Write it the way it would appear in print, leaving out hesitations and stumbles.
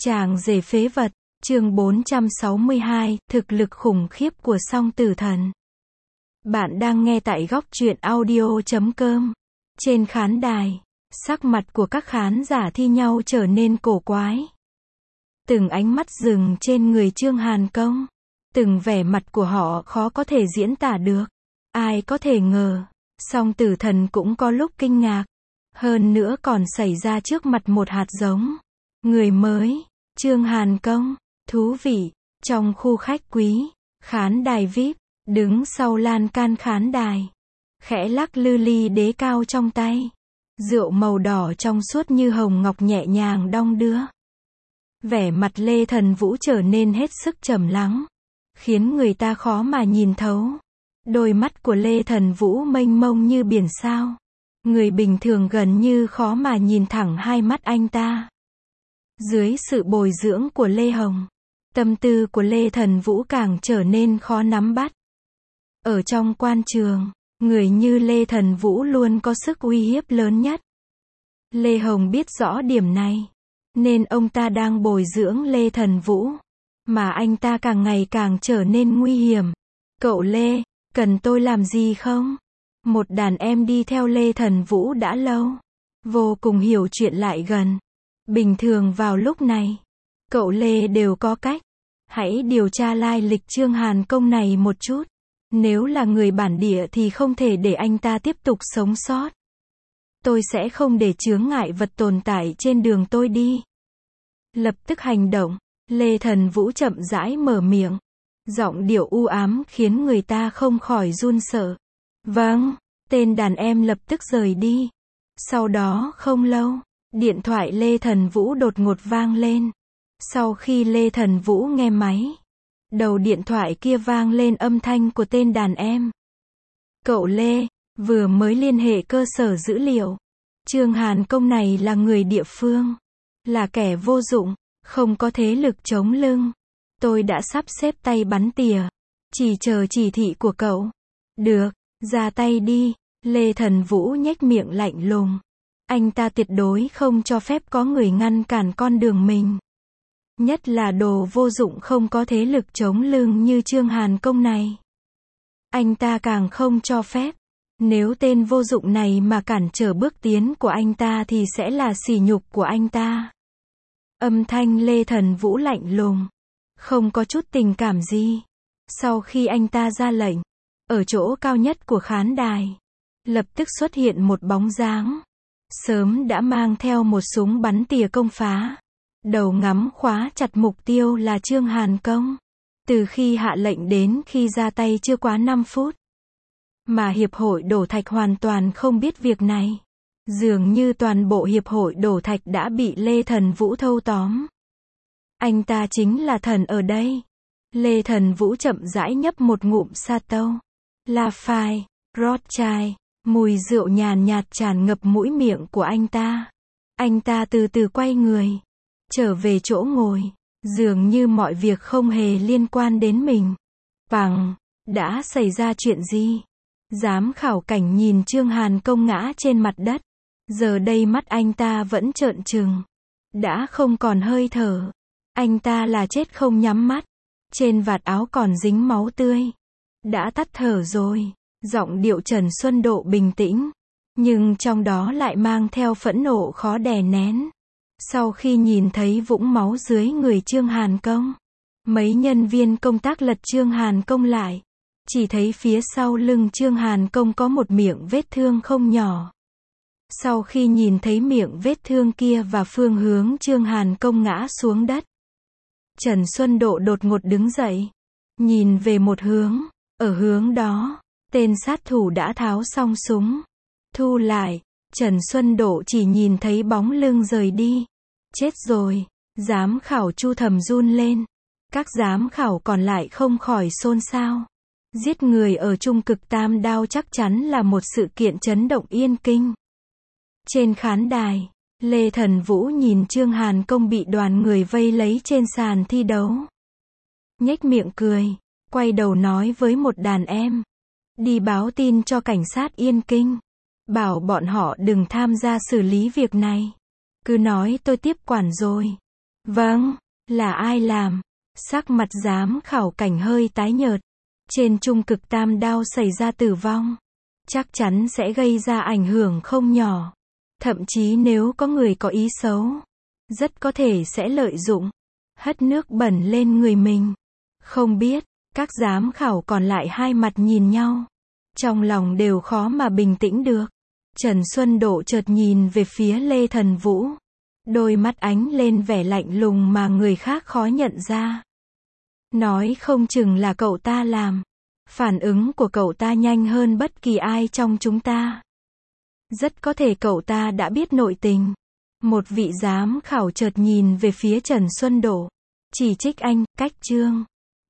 Chàng rể phế vật, chương 462, thực lực khủng khiếp của Song Tử Thần. Bạn đang nghe tại góc truyện audio.com. Trên khán đài, sắc mặt của các khán giả thi nhau trở nên cổ quái. Từng ánh mắt dừng trên người Trương Hàn Công. Từng vẻ mặt của họ khó có thể diễn tả được. Ai có thể ngờ, Song Tử Thần cũng có lúc kinh ngạc. Hơn nữa còn xảy ra trước mặt một hạt giống. Người mới, Trương Hàn Công, thú vị. Trong khu khách quý, khán đài VIP, đứng sau lan can khán đài, khẽ lắc lư ly đế cao trong tay. Rượu màu đỏ trong suốt như hồng ngọc nhẹ nhàng đong đưa. Vẻ mặt Lê Thần Vũ trở nên hết sức trầm lắng, khiến người ta khó mà nhìn thấu. Đôi mắt của Lê Thần Vũ mênh mông như biển sao. Người bình thường gần như khó mà nhìn thẳng hai mắt anh ta. Dưới sự bồi dưỡng của Lê Hồng, tâm tư của Lê Thần Vũ càng trở nên khó nắm bắt. Ở trong quan trường, người như Lê Thần Vũ luôn có sức uy hiếp lớn nhất. Lê Hồng biết rõ điểm này, nên ông ta đang bồi dưỡng Lê Thần Vũ, mà anh ta càng ngày càng trở nên nguy hiểm. Cậu Lê, cần tôi làm gì không? Một đàn em đi theo Lê Thần Vũ đã lâu, vô cùng hiểu chuyện lại gần. Bình thường vào lúc này, cậu Lê đều có cách. Hãy điều tra lai lịch Trương Hàn Công này một chút. Nếu là người bản địa thì không thể để anh ta tiếp tục sống sót. Tôi sẽ không để chướng ngại vật tồn tại trên đường tôi đi. Lập tức hành động, Lê Thần Vũ chậm rãi mở miệng. Giọng điệu u ám khiến người ta không khỏi run sợ. Vâng, tên đàn em lập tức rời đi. Sau đó không lâu, điện thoại Lê Thần Vũ đột ngột vang lên. Sau khi Lê Thần Vũ nghe máy, đầu điện thoại kia vang lên âm thanh của tên đàn em. Cậu Lê, vừa mới liên hệ cơ sở dữ liệu. Trương Hàn Công này là người địa phương, là kẻ vô dụng, không có thế lực chống lưng. Tôi đã sắp xếp tay bắn tỉa, chỉ chờ chỉ thị của cậu. Được, ra tay đi. Lê Thần Vũ nhếch miệng lạnh lùng. Anh ta tuyệt đối không cho phép có người ngăn cản con đường mình. Nhất là đồ vô dụng không có thế lực chống lưng như Trương Hàn Công này. Anh ta càng không cho phép. Nếu tên vô dụng này mà cản trở bước tiến của anh ta thì sẽ là sỉ nhục của anh ta. Âm thanh Lê Thần Vũ lạnh lùng, không có chút tình cảm gì. Sau khi anh ta ra lệnh, ở chỗ cao nhất của khán đài, lập tức xuất hiện một bóng dáng. Sớm đã mang theo một súng bắn tỉa công phá. Đầu ngắm khóa chặt mục tiêu là Trương Hàn Công. Từ khi hạ lệnh đến khi ra tay chưa quá 5 phút. Mà Hiệp hội Đổ Thạch hoàn toàn không biết việc này. Dường như toàn bộ Hiệp hội Đổ Thạch đã bị Lê Thần Vũ thâu tóm. Anh ta chính là thần ở đây. Lê Thần Vũ chậm rãi nhấp một ngụm Sato. Lafite, Rothschild, mùi rượu nhàn nhạt tràn ngập mũi miệng của anh ta. Anh ta từ từ quay người, trở về chỗ ngồi, dường như mọi việc không hề liên quan đến mình. Bằng, đã xảy ra chuyện gì? Giám khảo cảnh nhìn Trương Hàn Công ngã trên mặt đất. Giờ đây mắt anh ta vẫn trợn trừng, đã không còn hơi thở. Anh ta là chết không nhắm mắt. Trên vạt áo còn dính máu tươi. Đã tắt thở rồi. Giọng điệu Trần Xuân Độ bình tĩnh, nhưng trong đó lại mang theo phẫn nộ khó đè nén. Sau khi nhìn thấy vũng máu dưới người Trương Hàn Công, mấy nhân viên công tác lật Trương Hàn Công lại. Chỉ thấy phía sau lưng Trương Hàn Công có một miệng vết thương không nhỏ. Sau khi nhìn thấy miệng vết thương kia và phương hướng Trương Hàn Công ngã xuống đất, Trần Xuân Độ đột ngột đứng dậy, nhìn về một hướng. Ở hướng đó, tên sát thủ đã tháo xong súng. Thu lại, Trần Xuân Độ chỉ nhìn thấy bóng lưng rời đi. Chết rồi. Giám khảo Chu thầm run lên. Các giám khảo còn lại không khỏi xôn xao. Giết người ở Trung Cực Tam Đao chắc chắn là một sự kiện chấn động Yên Kinh. Trên khán đài, Lê Thần Vũ nhìn Trương Hàn Công bị đoàn người vây lấy trên sàn thi đấu. Nhếch miệng cười, quay đầu nói với một đàn em. Đi báo tin cho cảnh sát Yên Kinh. Bảo bọn họ đừng tham gia xử lý việc này. Cứ nói tôi tiếp quản rồi. Vâng, là ai làm? Sắc mặt giám khảo Cảnh hơi tái nhợt. Trên trung cực tam đao xảy ra tử vong. Chắc chắn sẽ gây ra ảnh hưởng không nhỏ. Thậm chí nếu có người có ý xấu, rất có thể sẽ lợi dụng, hất nước bẩn lên người mình. Không biết, các giám khảo còn lại hai mặt nhìn nhau. Trong lòng đều khó mà bình tĩnh được. Trần Xuân Độ chợt nhìn về phía Lê Thần Vũ. Đôi mắt ánh lên vẻ lạnh lùng mà người khác khó nhận ra. Nói không chừng là cậu ta làm. Phản ứng của cậu ta nhanh hơn bất kỳ ai trong chúng ta. Rất có thể cậu ta đã biết nội tình. Một vị giám khảo chợt nhìn về phía Trần Xuân Độ. Chỉ trích anh, cách chương.